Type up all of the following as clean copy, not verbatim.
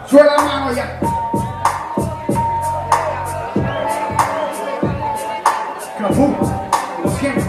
Sube la mano ya. Capú, lo siento.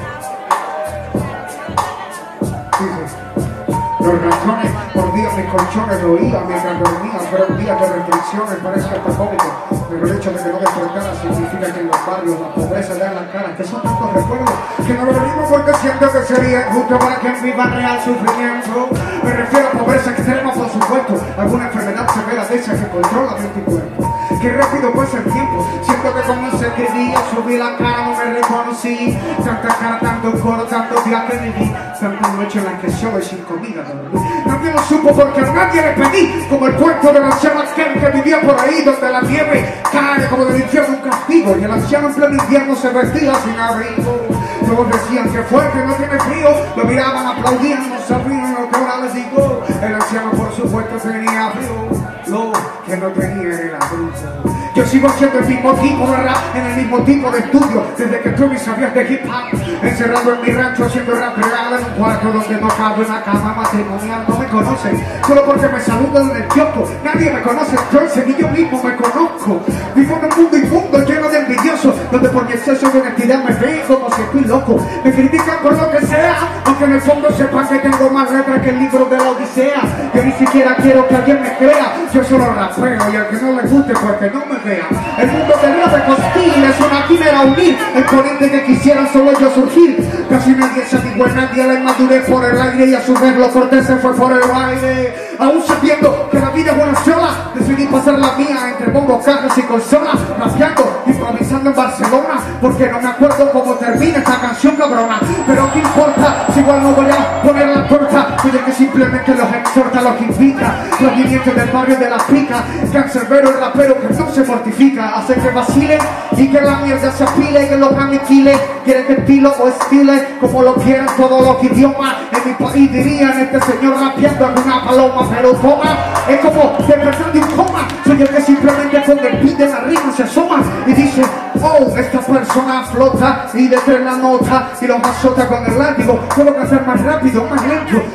Los razones por días mis colchones lo oía mientras dormía, pero un día de restricciones parece hasta cómico. Pero el hecho de que no despertara significa que en los barrios la pobreza da la cara, que son tantos recuerdos que no lo venimos porque siento que sería injusto para quien viva real sufrimiento. Me refiero a pobreza extrema, por supuesto, alguna enfermedad severa de esa que controla mi cuerpo. Qué rápido pasa el tiempo, siento que comencé que día subí la cara, no me reconocí. Tanta cara, tanto coro, tantos días que viví, tantas noches en las que solo y sin comida dormí. Nadie lo supo porque a nadie le pedí, como el cuento del anciano aquel que vivía por ahí, donde la nieve cae como del infierno un castigo, y el anciano en pleno invierno se vestía sin abrigo. Todos decían que fuerte, no tiene frío, lo miraban, aplaudían, no sabían lo que ahora les digo. El anciano por supuesto tenía frío, lo que no tenía era abrigo. Yo sigo haciendo el mismo tipo de rap, en el mismo tipo de estudio, desde que tú me sabías de hip hop. Encerrado en mi rancho haciendo rap real en un cuarto donde no cabe una cama matrimonial. No me conocen, solo porque me saludan en el kiosco. Nadie me conoce entonces, ni yo mismo me conozco. Vivo en un mundo inmundo lleno de envidiosos, donde por mi exceso de honestidad me ven como si estoy loco. Me critican por lo que sea, aunque en el fondo sepan que tengo más letras que el libro de la Odisea. Yo ni siquiera quiero que alguien me crea, yo solo rapeo y al que no le guste porque no me vea. El mundo del rap es hostil, es una quimera unir exponentes que quisieran solo yo surgir. Casi nadie se dijo en nadie, la inmadurez por el aire y a su vez lo cortés se fue por el baile. Aún sabiendo que la vida es una sola, decidí pasar la mía entre bombos, cajas y consolas, rapeando, improvisando en Barcelona, porque no me acuerdo cómo termina esta canción cabrona. Pero qué importa, si igual no voy a poner la torta, soy el que simplemente los exhorta, los invita, los vivientes del barrio de la pica, cancerbero el rapero que no se mortifica, hace que vacilen y que la mierda se apile, que los aniquile, quieren que estilo o estile, como lo quieren todos los idiomas. En mi país dirían este señor rapeando en una paloma, pero toma, es como despertar de un coma. Soy el que simplemente con el beat de la rima se asoma y dice, oh, esta persona flota y detrás la nota y lo azota con el látigo. Puedo hacer más rápido, más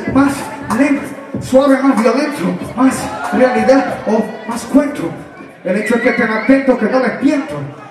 lento, suave, más violento, más realidad o más cuento. El hecho es que estén atentos, que no les miento.